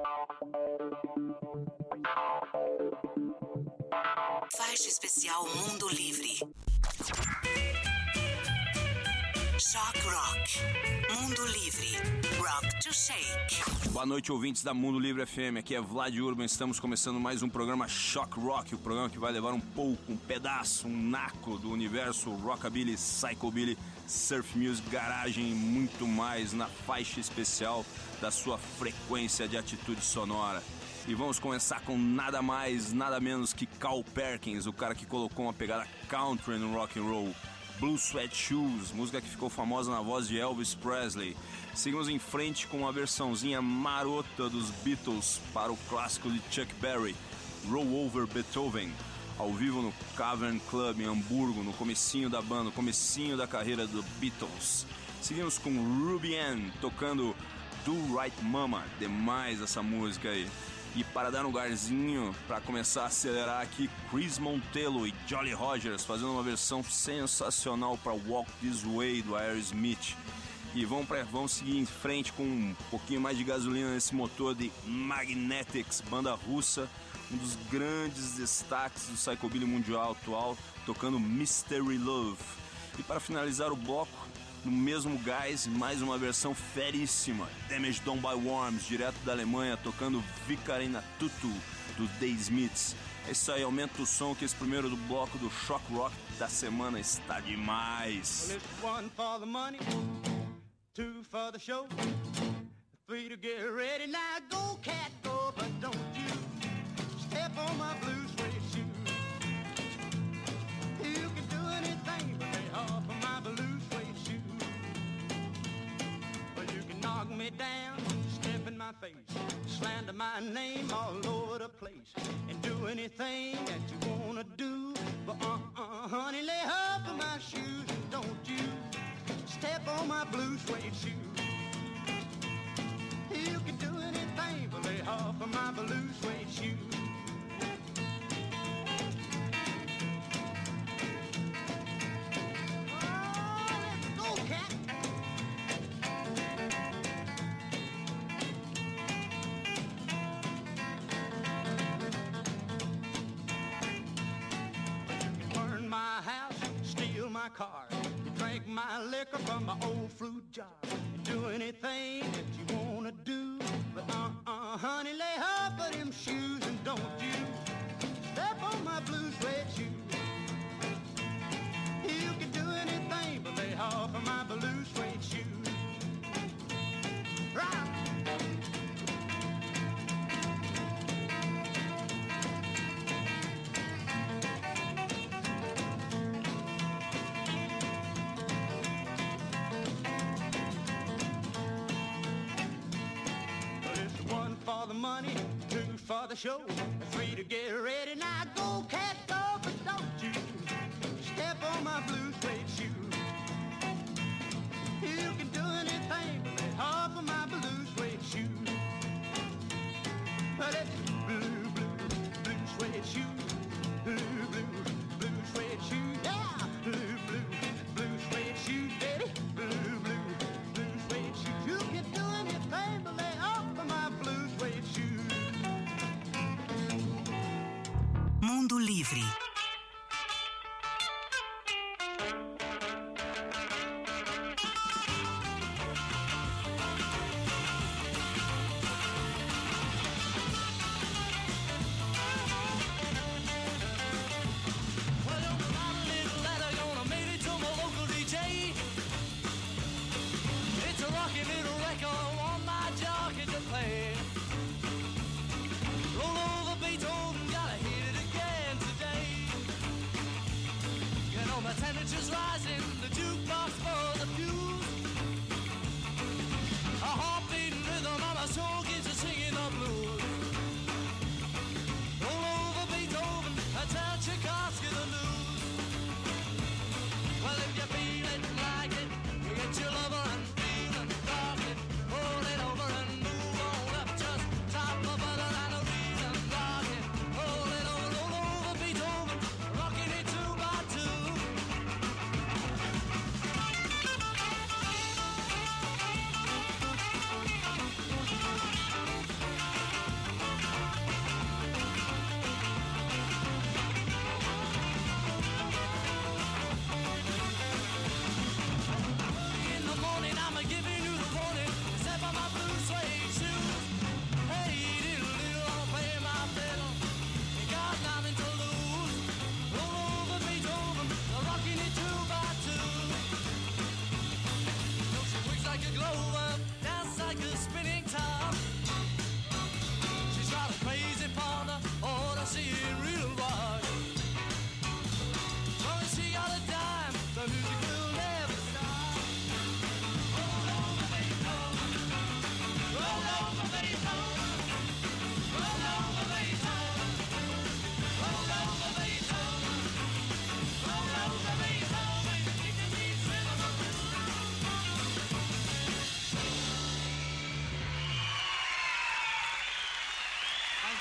Faixa especial Mundo Livre. Shock Rock. Mundo Livre. Rock to Shake. Boa noite, ouvintes da Mundo Livre FM. Aqui é Vlad Urban. Estamos começando mais um programa Shock Rock. O programa que vai levar um pouco, um pedaço, um naco do universo Rockabilly, Psychobilly, Surf Music, Garagem e muito mais na faixa especial da sua frequência de atitude sonora. E vamos começar com nada mais, nada menos que Carl Perkins, o cara que colocou uma pegada country no rock and roll. Blue Sweat Shoes, música que ficou famosa na voz de Elvis Presley. Seguimos em frente com uma versãozinha marota dos Beatles para o clássico de Chuck Berry, Roll Over Beethoven, ao vivo no Cavern Club em Hamburgo, no comecinho da banda, no comecinho da carreira do Beatles. Seguimos com Ruby Ann tocando Do Right Mama, demais essa música aí. E para dar um lugarzinho, para começar a acelerar aqui, Chris Montello e Jolly Rogers fazendo uma versão sensacional para Walk This Way do Aerosmith. E vamos seguir em frente com um pouquinho mais de gasolina nesse motor de Magnetics, banda russa, um dos grandes destaques do Psychobilly mundial atual, tocando Mystery Love. E para finalizar o bloco, no mesmo gás, mais uma versão feríssima, Damage Done by Worms, direto da Alemanha, tocando Vicarina Tutu, do The Smiths. É isso aí, aumenta o som que esse primeiro do bloco do Shock Rock da semana está demais. Well, it's one for the money, two for the show, three to get ready. Now go, cat, go, but don't you step on my blue suede shoe. You can do anything but lay off of my blue suede shoe. You can knock me down, step in my face, slander my name all over the place, and do anything that you wanna do. But honey, lay off of my shoes and don't you step on my blue suede shoe. You can do anything but lay off of my blue suede shoe. Oh, let's go, cat. My house, steal my car, you drink my liquor from my old fruit jar, you do anything that you wanna do, but honey, lay off of them shoes and don't you step on my blue suede shoe. You can do anything but lay off of my blue suede shoe. Right. For the money, two for the show, three to get ready. Now go, cat, go, but don't you step on my blue suede shoe. You can do anything but lay off of my blue suede shoe. But it's blue, blue suede shoe, blue suede shoe, yeah, blue suede shoe, baby, blue suede shoe. You can do anything but lay off of my blue suede shoe. Mundo Livre. Roll over Beethoven, gotta hit it again today.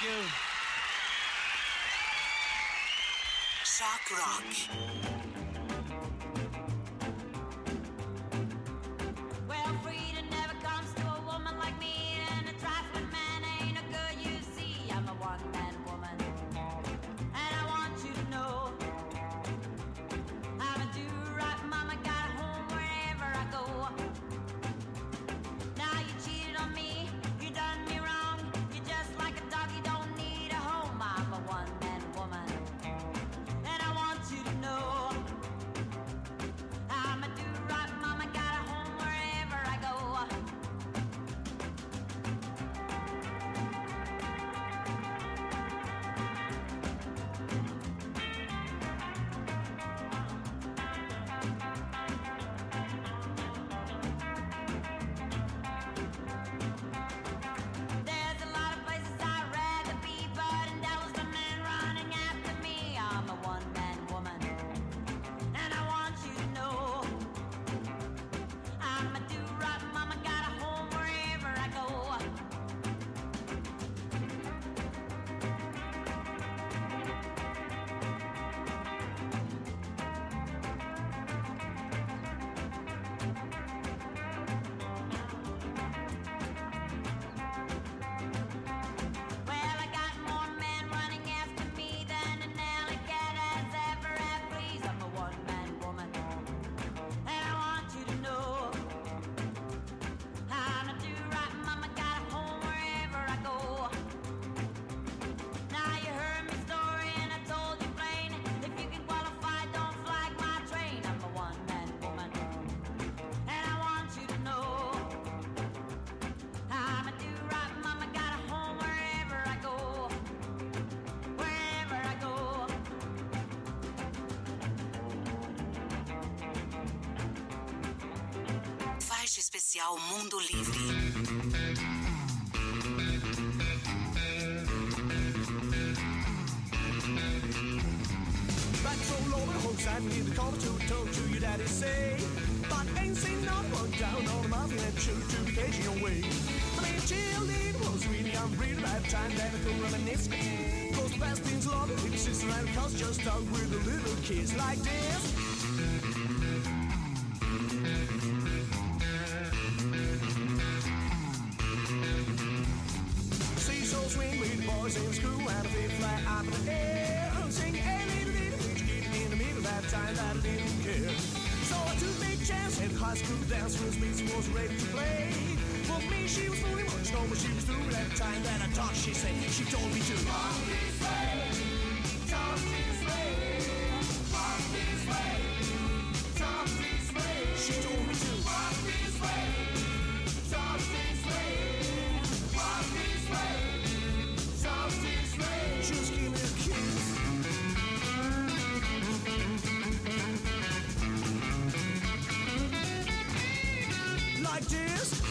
Thank you. Shock Rock. Well, freedom never comes to a woman like me, and a trifling man ain't a good, you see. I'm a one-man woman, and I want you to know I'm a do-right mama, got a home wherever I go. Now you cheated on me, you done me wrong, you're just like a dog, you don't need a home. I'm a one-man woman, and I want you to know I'm a do-right mama, got a home wherever I go. There's a lot of places I'd rather be, but in Dallas the men running after me. I'm a one-man woman, and I want you to know I'm a do-right mama, got a home wherever I go. Well, I got more men running after me than an alley cat has ever had fleas. I'm a one-man woman, and I want you to know I'm a do-right mama, got a home wherever I go. Now you heard my story and I told you plain. If you can qualify, don't flag my train. I'm a one-man woman, and I want you to know I'm a do-right mama, got a home wherever I go. Wherever I go. Faixa especial Mundo Livre. Back so low and hopes I need the call to talk to your daddy say, but ain't seen no one down on the mountain and shoot to the Cajun way. I mean, cheerlead was really, I'm really bad time that I could reminisce. Goes past things long, big sister and cause just out with the little kids like this. Seesaw swing with boys in school and a big fly out of the air. Sing a little in the middle of that time that I didn't care. So I took a big chance at high school dance was music was ready to play. For me she was fully much know what she was doing at the time that I talked. She said she told me to walk this way, talk this way, walk this way, talk this way. She told me to walk this way, talk this way, walk this way, talk this way. Just give me a kiss. Like this.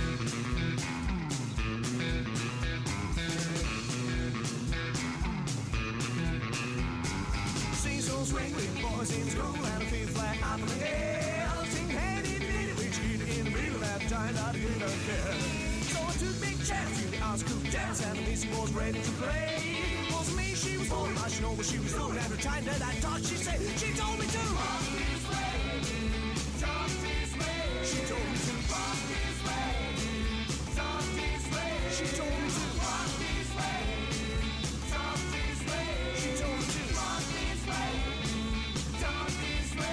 Seesaw swing with boys in school and a feel flat out of the air. Sing hey diddy diddy which kid in the middle of that time that I didn't care. So I took a big chance in the art school dance and the music was ready to play. Wasn't me, she was born, I should know what she was doing at the time that I thought she said she told me to walk this way, talk this way. She told me to walk this way, talk this way. She told me to walk this way, talk this way. She told me to walk this way, talk this way.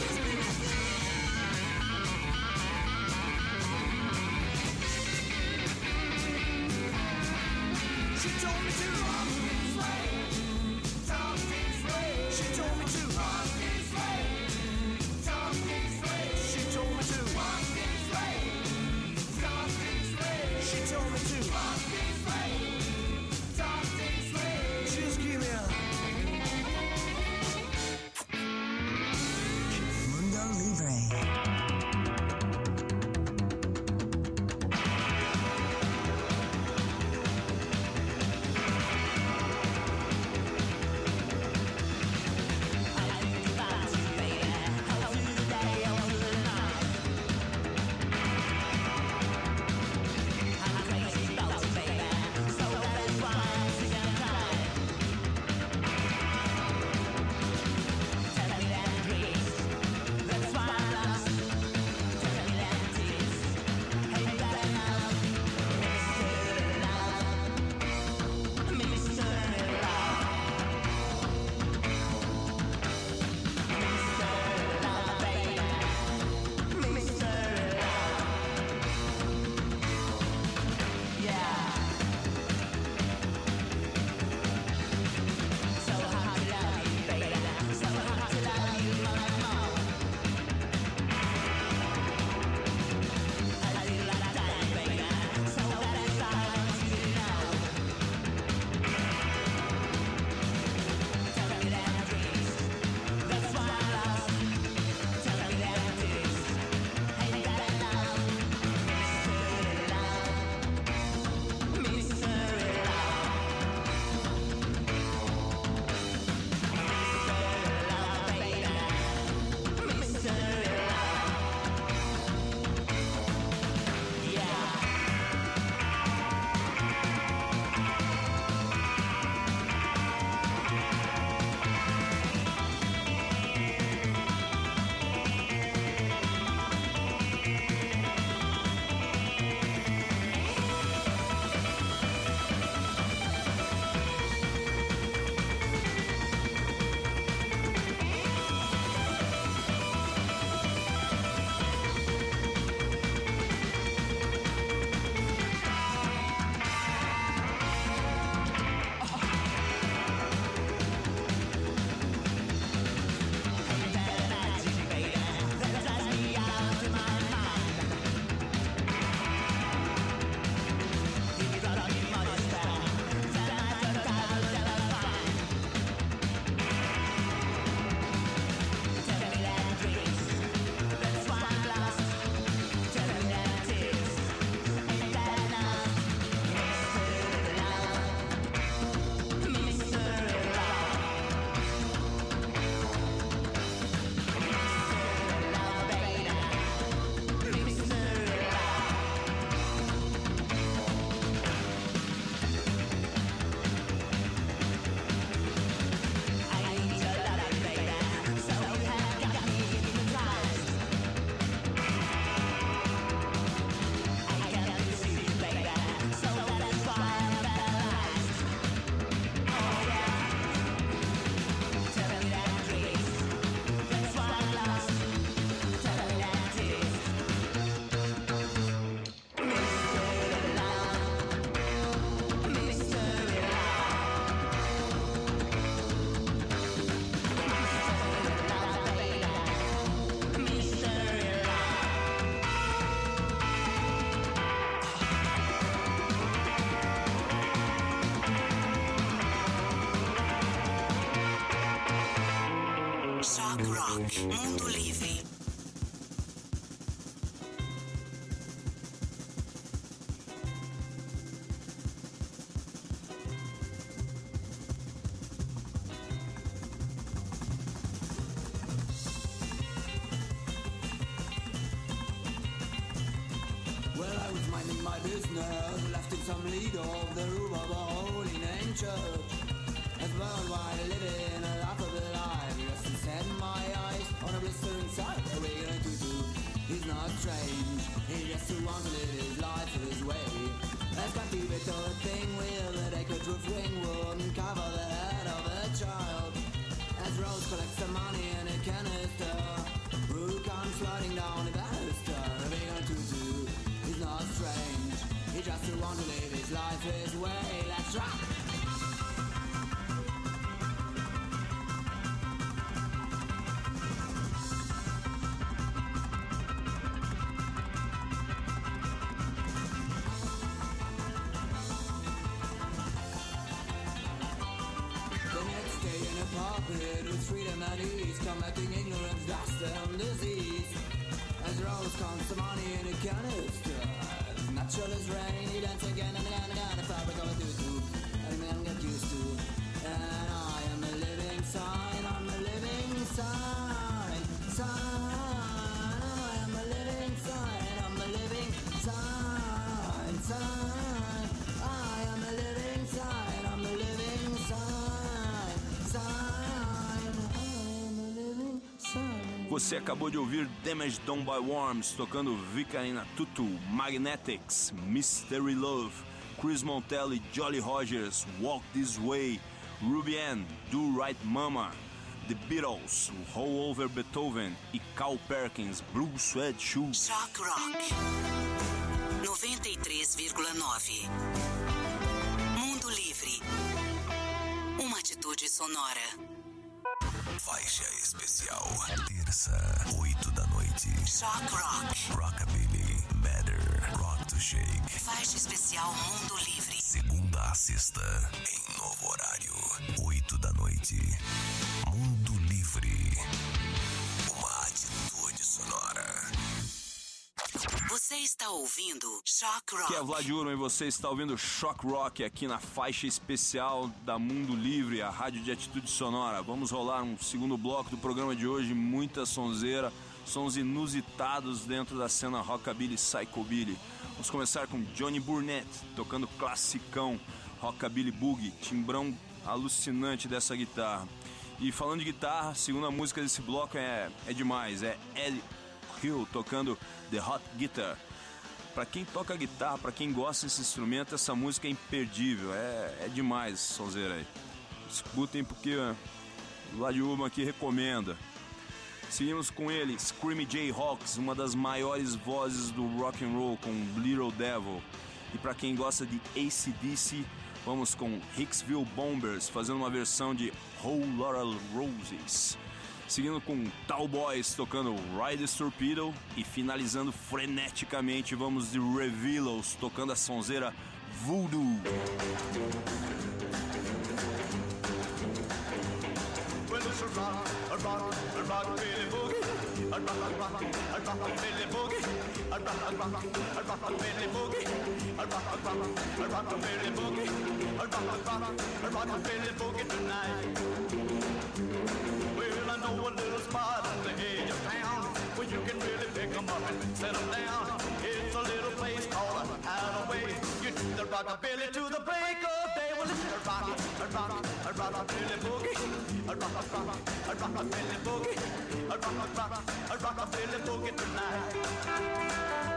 She told me to walk this way, talk this way. She told me to walk this way, talk this way. She told me to walk this way, talk this way. She told me to walk this way, talk this way. Just give me a Mundo Livre. I'm crazy about you, baby. Shock Rock, Mundo Livre. Well, I was minding my business, left in some lead of the roof of a holy name church. As worldwide living a laughable life, just to set my eyes on a blistering sight. What are we gonna do? He's not strange, he just wants to live his life his way. Let's not keep it to a thing with a decorative roof wing wouldn't cover the head of a child. As Rose collects the money in a canister, Rue comes sliding down the banister. What are we gonna do? He's not strange, he just wants to live his life his way. Let's rock! With freedom and ease, combating ignorance, dust and disease. As Rose counts the money in a canister, as natural as rain, he dances again and again and again. The fabric of a tutu, every man get used to. And I am a living sign, I'm a living sign, sign. I am a living sign, I'm a living sign, sign. I am a living sign, I'm a living sign, sign. Você acabou de ouvir Damage Done by Worms tocando Vicarina Tutu, Magnetics, Mystery Love, Chris Montelli, Jolly Rogers, Walk This Way, Ruby Ann, Do Right Mama, The Beatles, Roll Over Beethoven e Carl Perkins, Blue Suede Shoes. Shock Rock 93,9. Mundo Livre. Uma atitude sonora. Faixa especial. Terça, 8 da noite. Shock Rock. Rockabilly, Matter, Rock to Shake. Faixa especial Mundo Livre. Segunda a sexta, em novo horário. 8 da noite. Mundo Livre. Uma atitude sonora. Você está ouvindo Shock Rock. Aqui é Vlad Urban e você está ouvindo Shock Rock aqui na faixa especial da Mundo Livre, a rádio de atitude sonora. Vamos rolar um segundo bloco do programa de hoje, muita sonzeira, sons inusitados dentro da cena Rockabilly Psychobilly. Vamos começar com Johnny Burnett, tocando classicão, Rockabilly Boogie, timbrão alucinante dessa guitarra. E falando de guitarra, a segunda música desse bloco é demais, é Ed Hill tocando The Hot Guitar. Pra quem toca guitarra, pra quem gosta desse instrumento, essa música é imperdível, é demais, sonzeira aí. Escutem porque o Vlad Urban aqui recomenda. Seguimos com ele, Screamy Jay Hawkes, uma das maiores vozes do rock and roll com Little Devil. E pra quem gosta de AC/DC, vamos com Hicksville Bombers, fazendo uma versão de Whole Lotta Roses. Seguindo com Tall Boys tocando Ride the Torpedo e finalizando freneticamente vamos de Revelos tocando a sonzeira Voodoo. Well, it's a rock, Billy Boogie. A rock, Billy Boogie. A rock, Billy Boogie. A rock, Billy Boogie. A rock, Billy Boogie tonight. Well, I know a little spot on the edge of town where you can really pick 'em up and set 'em down. It's a little place called Hideaway. You do the rockabilly to the break of day. Well, it's a rockabilly boogie. A rockabilly boogie. A rockabilly boogie tonight.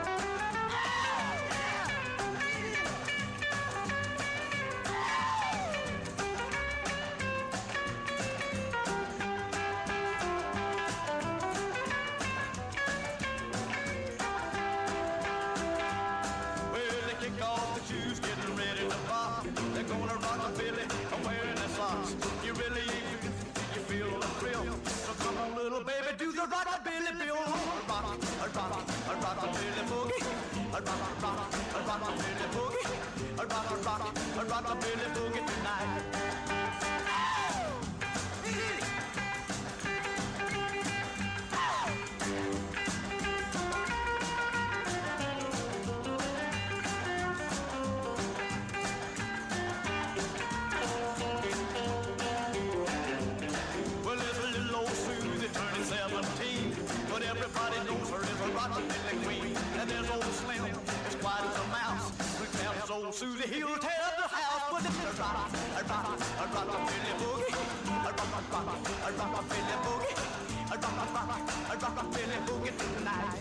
Baby, do the rockabilly bill. A rockabilly boogie. A rockabilly boogie. A rockabilly boogie tonight. he'll tear the house with a rock, rockabilly boogie, rockabilly boogie, rockabilly boogie tonight.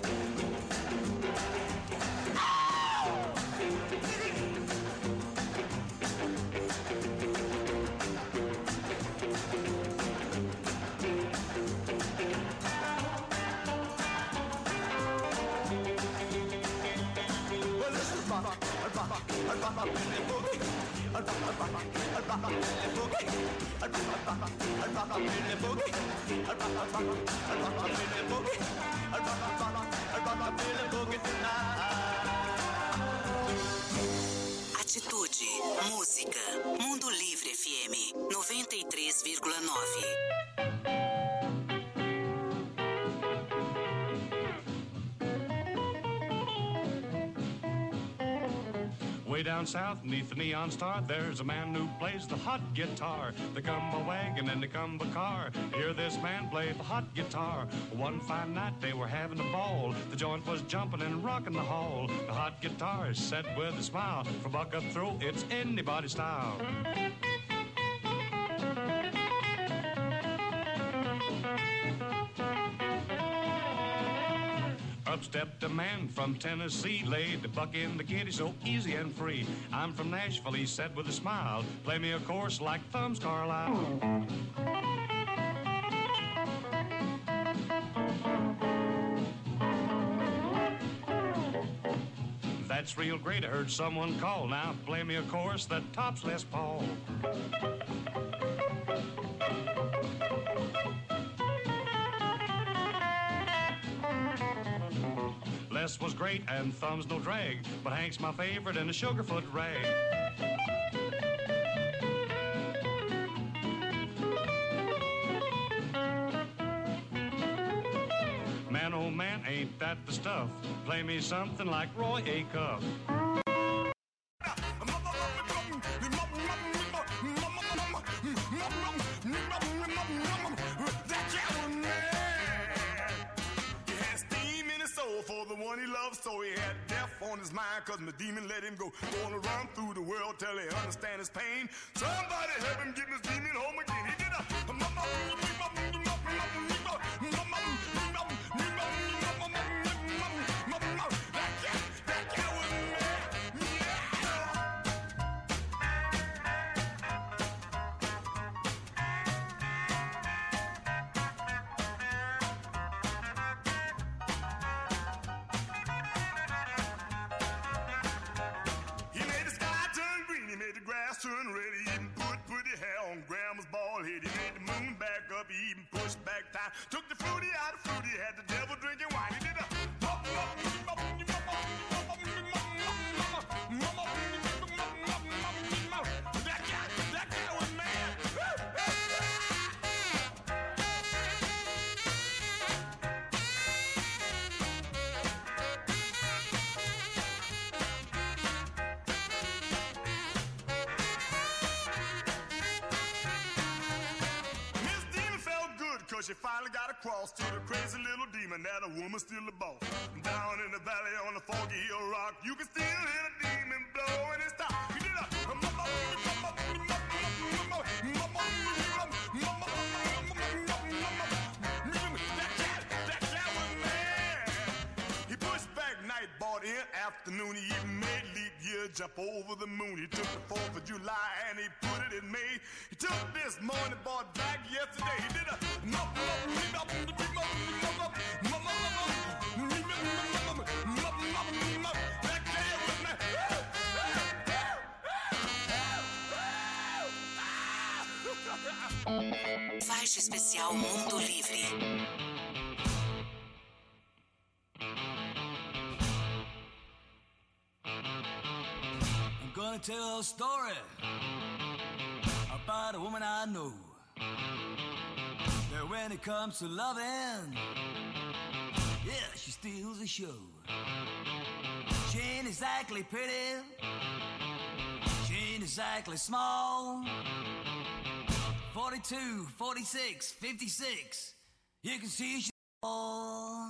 Rockabilly boogie, rockabilly boogie, rockabilly boogie, rockabilly boogie, rockabilly boogie tonight. Atitude, música, Mundo Livre FM 93,9. Way down south, neath the neon star, there's a man who plays the hot guitar. There come a wagon and there come a car. Hear this man play the hot guitar. One fine night they were having a ball. The joint was jumping and rocking the hall. The hot guitar said with a smile, from buck up through, it's anybody's style. Up stepped a man from Tennessee, laid the buck in the kitty so easy and free. I'm from Nashville, he said with a smile, play me a chorus like Thumbs Carlisle. That's real great, I heard someone call. Now play me a chorus that tops Les Paul. Les was great and Thumb's no drag, but Hank's my favorite and the Sugarfoot rag. Man, oh man, ain't that the stuff? Play me something like Roy Acuff. For the one he loved, so he had death on his mind, cause my demon let him go. Gonna run through the world till he understand his pain. Somebody help him get his demon home again. He did that cat was mad. Turn red, he even put pretty hair on Grandma's bald head. He made the moon back up, he even pushed back time. Took the fruity out of fruity, had the devil drinking wine. He did a that guy was mad. Cause she finally got across to the crazy little demon that a woman's still the boss. Down in the valley on the foggy hill rock, you can still hear the demon blowing his top. He did that cat was mad. He pushed back night, bought in afternoon. He even made leap year jump over the moon. He took the 4th of July and he put it in May. He took this morning, bought back yesterday. He did Faixa especial Mundo Livre. I'm gonna tell a story about a woman I know. That when it comes to loving, yeah, she steals the show. She ain't exactly pretty, she ain't exactly small. 42, 46, 56, you can see she's all.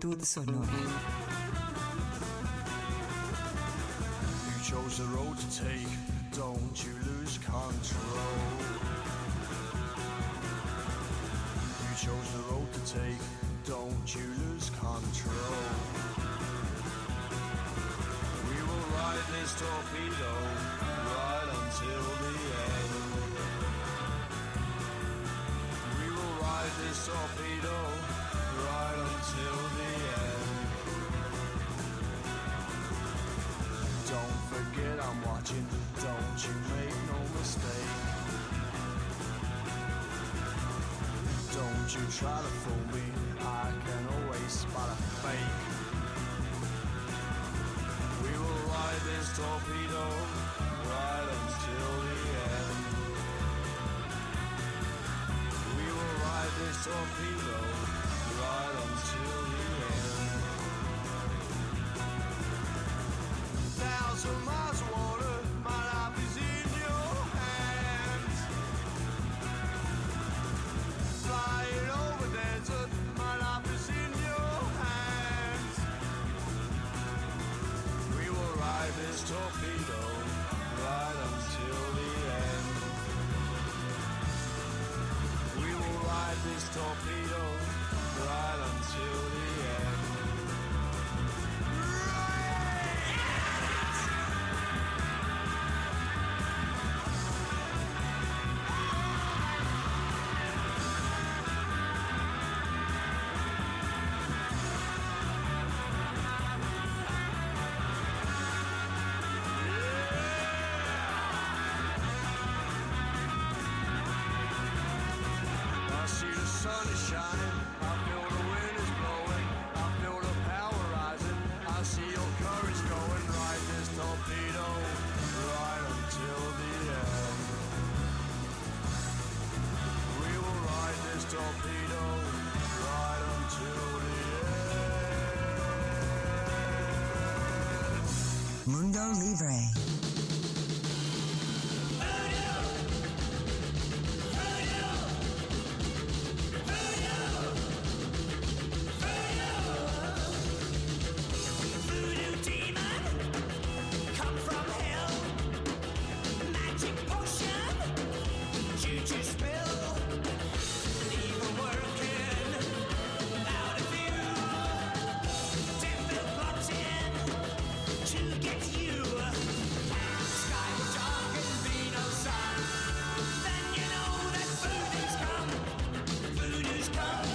Amplitude Sonora. You chose the road to take, don't you lose control. You chose the road to take, don't you lose control. We will ride this torpedo right until the end. We will ride this torpedo right until the end. Don't forget I'm watching, don't you make no mistake. Don't you try to fool me, I can always spot a fake. We will ride this torpedo right until the end. We will ride this torpedo right until the end. 1,000 miles of water, my life is in your hands. Flying over desert, my life is in your hands. We will ride this torpedo right until the end. We will ride this torpedo right until the end. I see the sun is shining, I feel the wind is blowing, I feel the power rising, I see your courage going. Ride this torpedo right until the end. We will ride this torpedo right until the end. Mundo Libre. Voodoo demon, come from hell. Magic potion, juju spill. Evil working out of you. Devil plotting to get you. Sky will dark and be no sun. Then you know that voodoo's come. Voodoo's come.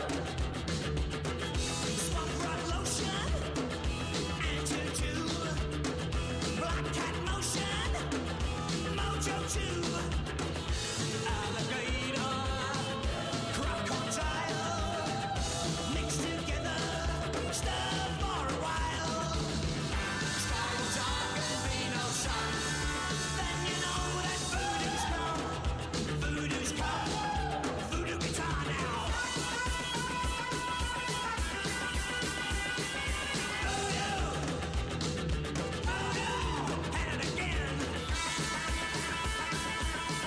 Swamp rock lotion. Antutu, Black Cat motion, Mojo 2, alligator, crocodile, mixed together, stir for a while. Sky will dark and be no sun. Then you know that voodoo's come. Voodoo's come. Voodoo guitar now. Voodoo. And again.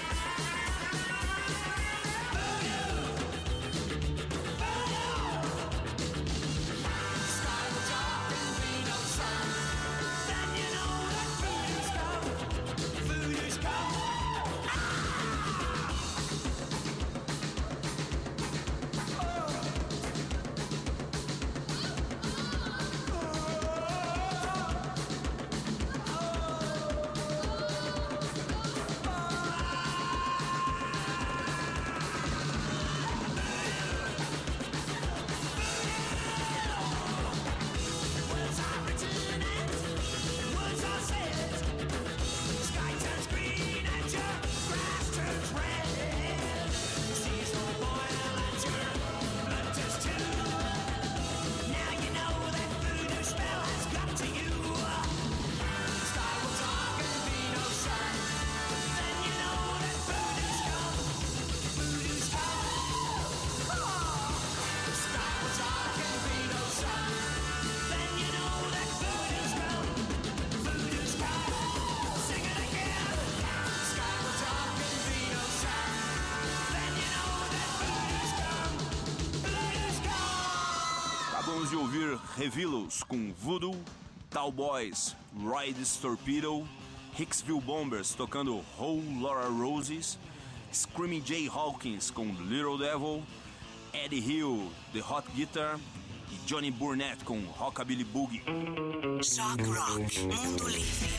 Acabamos de ouvir Revelos com Voodoo, Cowboys, Rides Torpedo, Hicksville Bombers tocando Whole Lotta Roses, Screaming Jay Hawkins com Little Devil, Eddie Hill, The Hot Guitar e Johnny Burnett com Rockabilly Boogie. Shock Rock, Mundo Livre.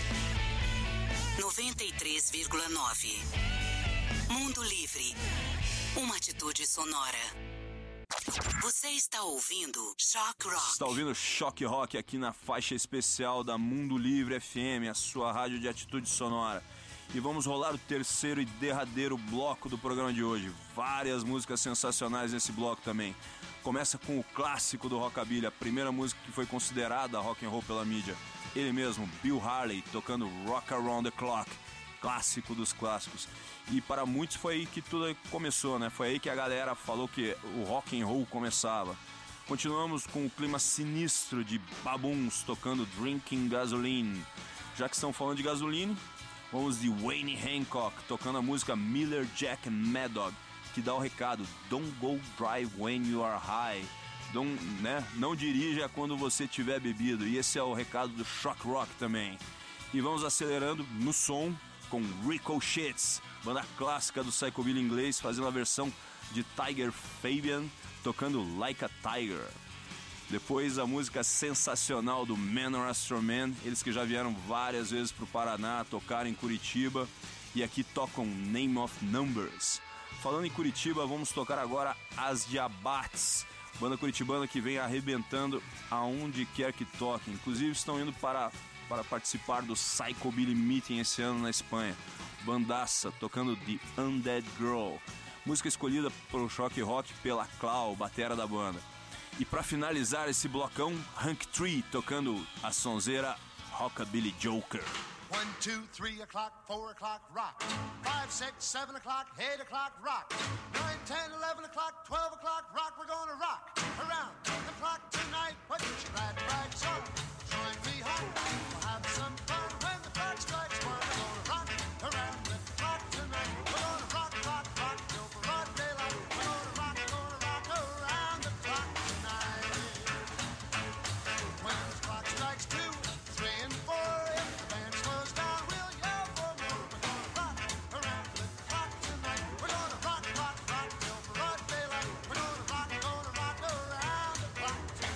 93,9. Mundo Livre. Uma atitude sonora. Você está ouvindo Shock Rock. Está ouvindo Shock Rock aqui na faixa especial da Mundo Livre FM, a sua rádio de atitude sonora. E vamos rolar o terceiro e derradeiro bloco do programa de hoje. Várias músicas sensacionais nesse bloco também. Começa com o clássico do rockabilly, a primeira música que foi considerada rock and roll pela mídia. Ele mesmo, Bill Haley, tocando Rock Around the Clock, clássico dos clássicos. E para muitos foi aí que tudo começou, né? Foi aí que a galera falou que o rock and roll começava. Continuamos com o clima sinistro de Baboons tocando Drinking Gasoline. Já que estão falando de gasolina, vamos de Wayne Hancock tocando a música Miller Jack and Mad Dog, que dá o recado: Don't go drive when you are high. Não dirija quando você tiver bebido. E esse é o recado do Shock Rock também. E vamos acelerando no som com Ricochets, banda clássica do psychobilly inglês, fazendo a versão de Tiger Fabian, tocando Like a Tiger. Depois a música sensacional do Manor Astroman, eles que já vieram várias vezes para o Paraná, tocaram em Curitiba e aqui tocam Name of Numbers. Falando em Curitiba, vamos tocar agora As Diabates, banda curitibana que vem arrebentando aonde quer que toque. Inclusive estão indo para participar do Psychobilly Meeting esse ano na Espanha. Bandaça, tocando The Undead Girl. Música escolhida pelo Shock Rock pela Clau, batera da banda. E para finalizar esse blocão, Hank Tree tocando a sonzeira Rockabilly Joker. 1, 2, 3 o'clock, 4 o'clock, rock. 5, 6, 7 o'clock, 8 o'clock, rock. 9, 10, 11 o'clock, 12 o'clock, rock. We're gonna rock around the clock tonight. Put your glad rags on, join me home. We'll have some fun when the clock strikes 1. We're gonna rock around the clock tonight. We're gonna rock, rock, rock till broad daylight. We're gonna rock around the clock tonight. When the clock strikes 2, 3, and 4, if the band slows down, we'll yell for more. We're gonna rock around the clock tonight. We're gonna rock, rock, rock till broad daylight. We're gonna rock around the clock tonight.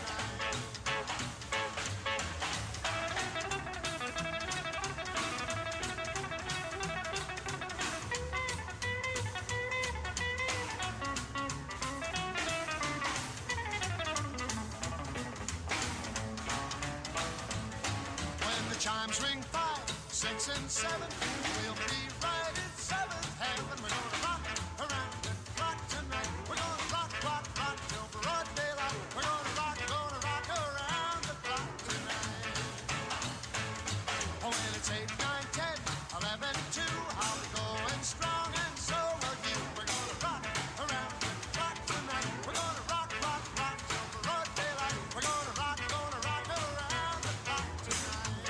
When the chimes ring 5, 6, and 7, we'll be right in 7th heaven. We're gonna rock around the clock tonight. We're gonna rock, rock, rock till broad daylight. We're gonna rock around the clock tonight. Oh, when it's 8, 9, 10, 11, 2, I'll be going strong and so will you. We're gonna rock around the clock tonight. We're gonna rock, rock, rock till broad daylight. We're gonna rock around the clock tonight.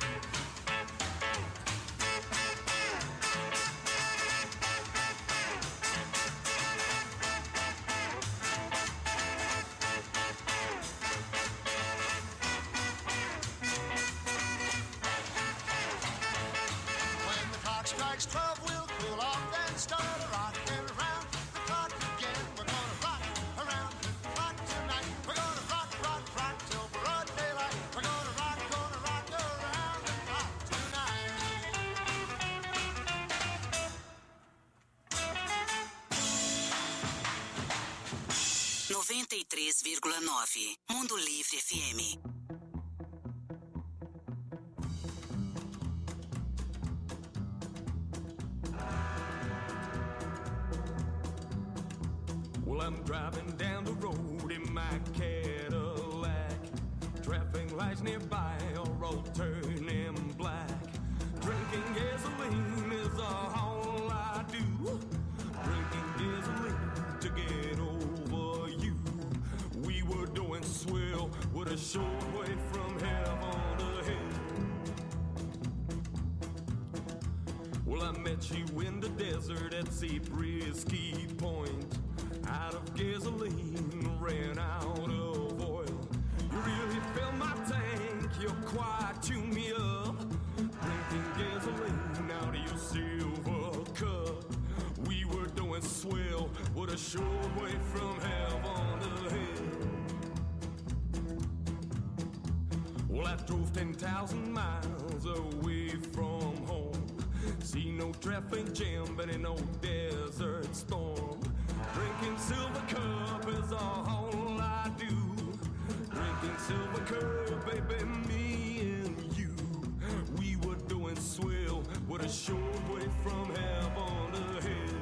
When the clock strikes 12, we'll cool off, then start rocking around the clock again. We're gonna rock around the clock tonight. We're gonna rock, rock, rock till broad daylight. We're gonna rock around the clock tonight. 93,9. Mundo Livre FM. Well, I'm driving down the road in my Cadillac. Traffic lights nearby are all turning black. Drinking gasoline is all I do. Drinking gasoline to get over you. We were doing swell with a short way from heaven to hell. Well, I met you in the desert at Zabriskie Point. Out of gasoline, ran out of oil. your choir, tune me up. Drinking gasoline out of your silver cup. We were doing swell, what a short way from heaven to hell. Well, I drove 10,000 miles away from home. See no traffic jam, but in no desert storm. Drinking silver cup is all I do. Drinking silver cup, baby, me and you. We were doing swell, what a short way from heaven to hell.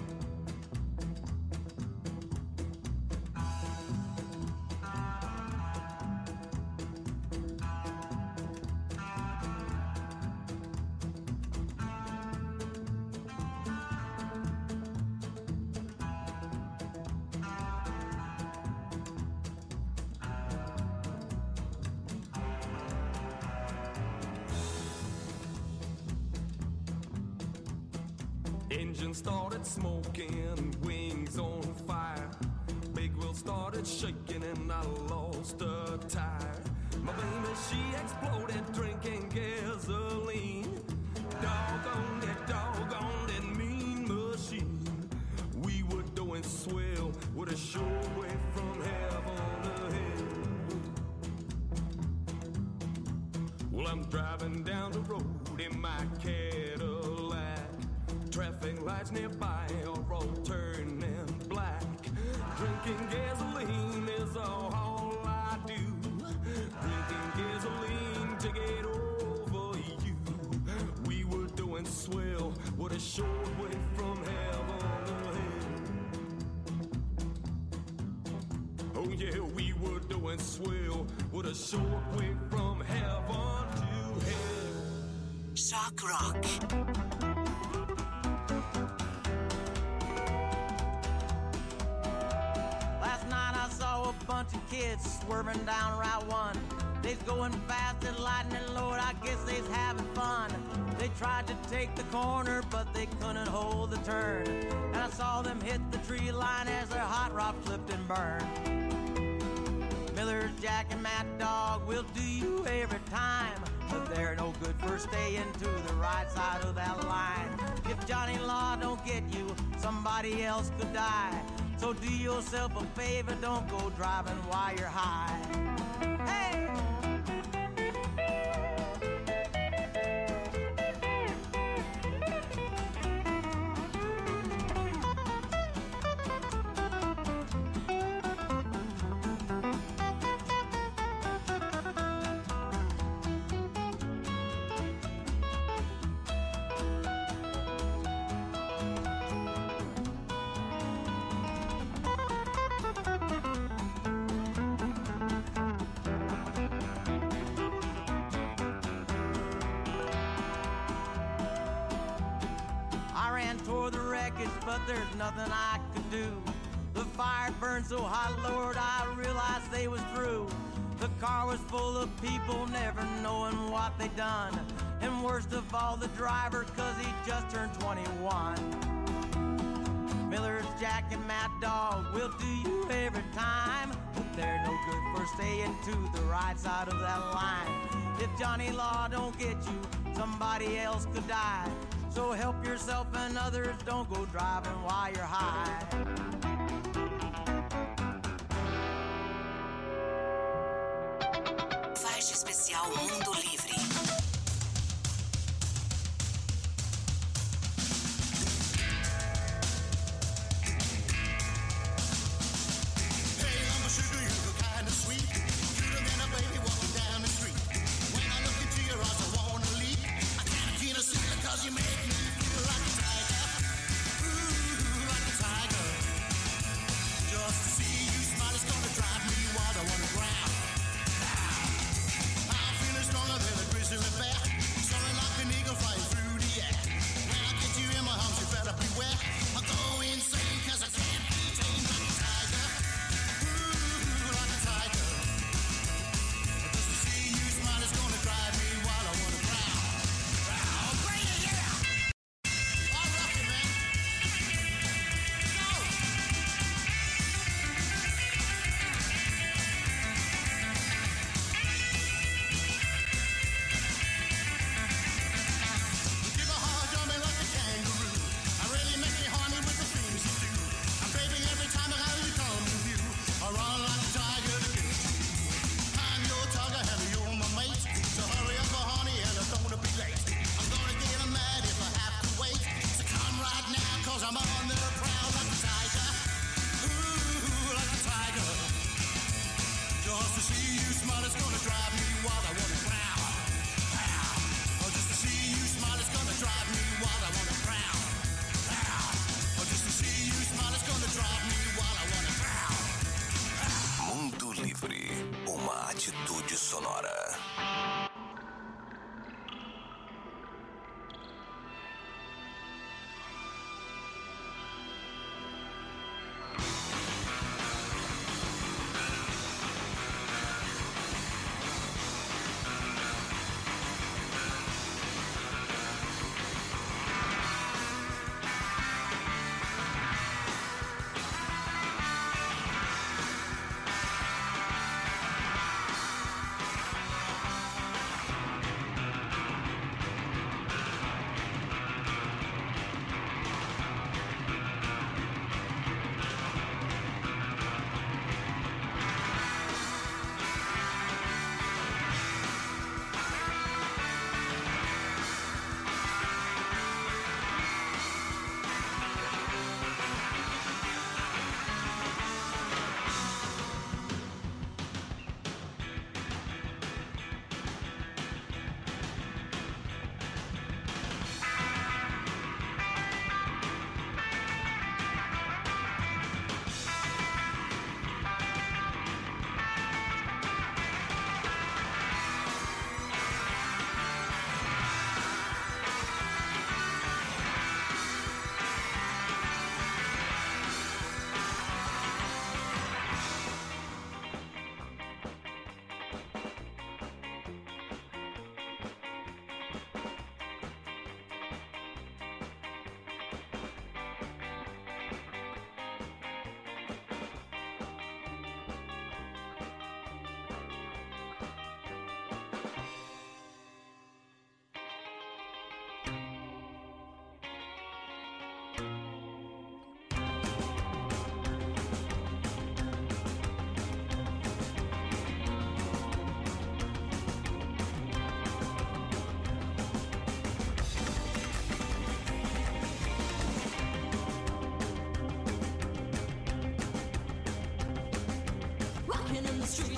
Engine started smoking, wings on fire. Big wheel started shaking and I lost a tire. My baby, she exploded drinking gasoline. Doggone that mean machine. We were doing swell with a short way from heaven to hell. Well, I'm driving down the road in my Cadillac. Traffic lights nearby are all turning black. Drinking gasoline is all I do. Drinking gasoline to get over you. We were doing swell, what a short way from heaven to hell. Oh yeah, we were doing swell, what a short way from heaven to hell. Shock Rock. Bunch of kids swerving down Route 1. They's going fast and lightning load, I guess they's having fun. They tried to take the corner, but they couldn't hold the turn. And I saw them hit the tree line as their hot rod flipped and burned. Miller's Jack and Mad Dog will do you every time, but they're no good for staying to the right side of that line. If Johnny Law don't get you, somebody else could die. So do yourself a favor, don't go driving while you're high. Hey! But there's nothing I could do. The fire burned so hot, Lord, I realized they was through. The car was full of people, never knowing what they done. And worst of all, the driver, 'cause he just turned 21. Miller's Jack and Mad Dog will do you every time, but they're no good for staying to the right side of that line. If Johnny Law don't get you, somebody else could die. So help yourself and others, don't go driving while you're high. Faixa especial Mundo Livre. Hey, I'm a sugar, you look kind of sweet. Cuter than a baby walking down the street. When I look into your eyes, I wanna leap. I can't keep a secret 'cause you make me feel like a tiger. Ooh, like a tiger. Just to see you smile is gonna drive me wild. I wanna ground. I'm feeling stronger than a grizzly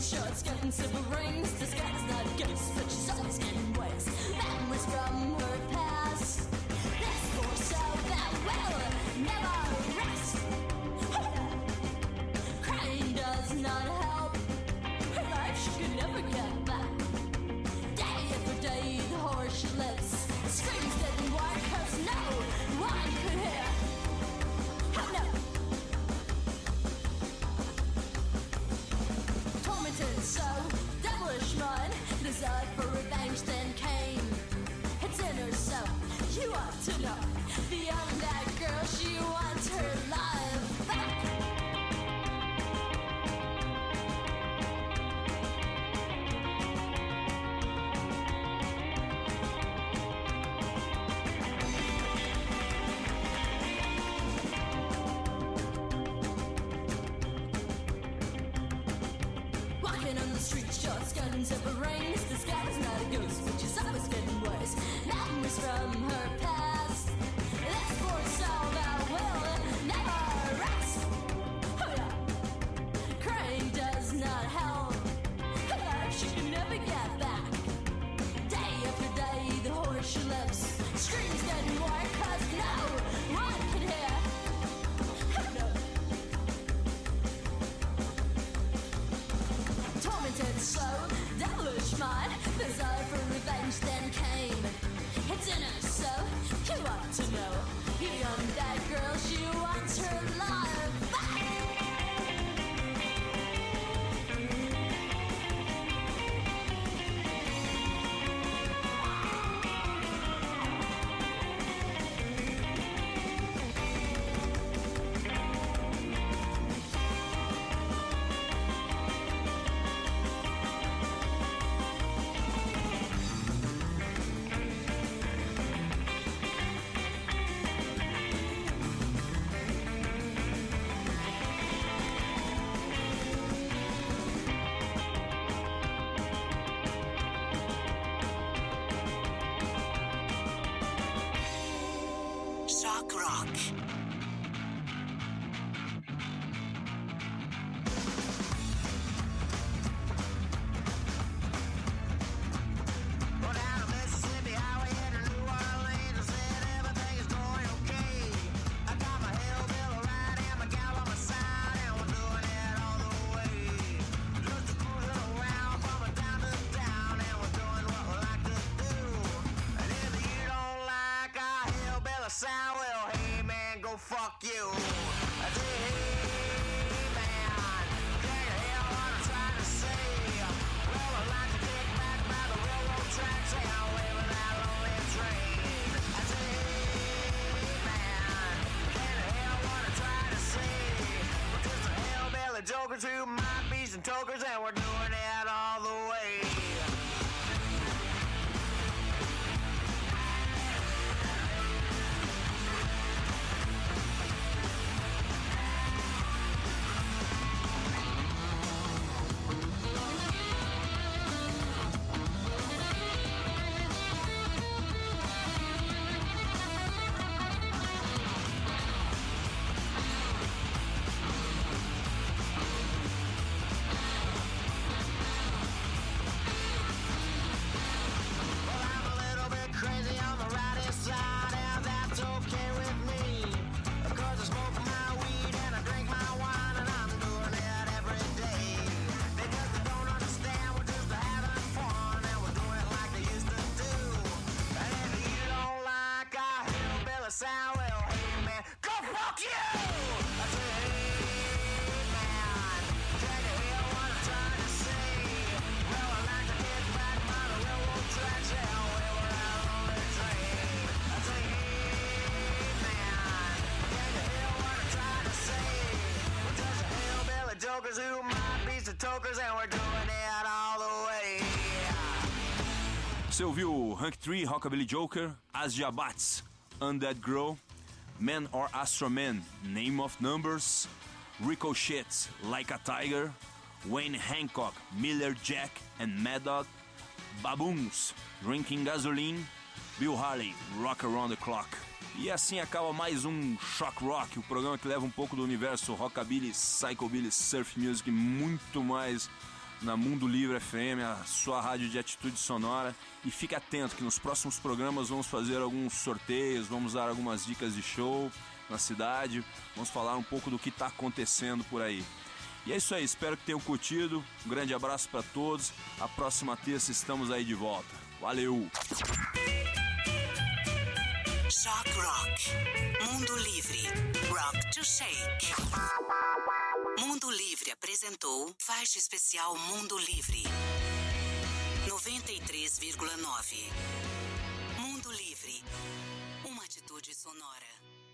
shorts, getting silver rings. This guy's not a ghost, but she's always getting ways. Memories from her past. This poor soul that will never rest. Crying does not help. Her life she could never get back. Day after day, the horror she lives. Screams didn't work, 'cause no one could hear. Oh no. Tormented so devilish mind, desire for revenge then came. It's in her so you ought to know. Beyond that girl, she wants her life back. Walking on the street, short skirt and zipper rings. This guy's not a ghost, but she's always getting worse. Memories from her past. This poor soul that will never rest. Oh yeah. Crying does not help. Her life she can never get back. Day after day, the horror she lives. Screams getting more, 'cause no one can hear. Oh no. Tormented soul, devilish mind, desire for revenge then came. It's in her so you ought to know. Beyond that girl, she wants her life back. Shock Rock. Go down the Mississippi Highway into New Orleans and said everything is going okay. I got my hillbilly ride and my gal on my side, and we're doing it all the way. Just a cruising around from a town to town, and we're doing what we like to do. And if you don't like our hillbilly sound, well, hey man, go fuck you. I say, hey man, can you hear what I'm trying to say? Well, I'd like to take back by the railroad tracks and away with that lonely train. I say, hey man, can you hear what I'm trying to say? We're just a hillbilly jokers who might be some tokers, and we're doing it all the way. Well, I'm a little bit crazy on the righty side, and that's okay with me. 'Cause I smoke my weed and I drink my wine, and I'm doing it every day. They just don't understand, we're just having fun, and we're doing it like they used to do. And if you don't like our hillbilly sound, well, hey man, go fuck you! I say, hey man, can you hear what I'm trying to say? Well, I like to get back by the railroad tracks, yeah, away with that lonely train. I say, hey man, can you hear what I'm trying to say? We're just a hillbilly jokers who might be some tokers, and we're doing it all the way. Você ouviu Hank Tree, Rockabilly Joker, As Jabats, Undead Girl, Man or Astro Man, Name of Numbers, Ricochet, Like a Tiger, Wayne Hancock, Miller Jack and Mad Dog, Baboons, Drinking Gasoline, Bill Haley, Rock Around the Clock. E assim acaba mais um Shock Rock, o programa que leva um pouco do universo rockabilly, psychobilly, surf music, muito mais na Mundo Livre FM, a sua rádio de atitude sonora. E fique atento que nos próximos programas vamos fazer alguns sorteios, vamos dar algumas dicas de show na cidade, vamos falar um pouco do que está acontecendo por aí. E é isso aí, espero que tenham curtido. Um grande abraço para todos. A próxima terça estamos aí de volta. Valeu! Shock Rock. Mundo Livre. Rock to Shake. Mundo Livre apresentou faixa especial Mundo Livre. 93,9. Mundo Livre. Uma atitude sonora.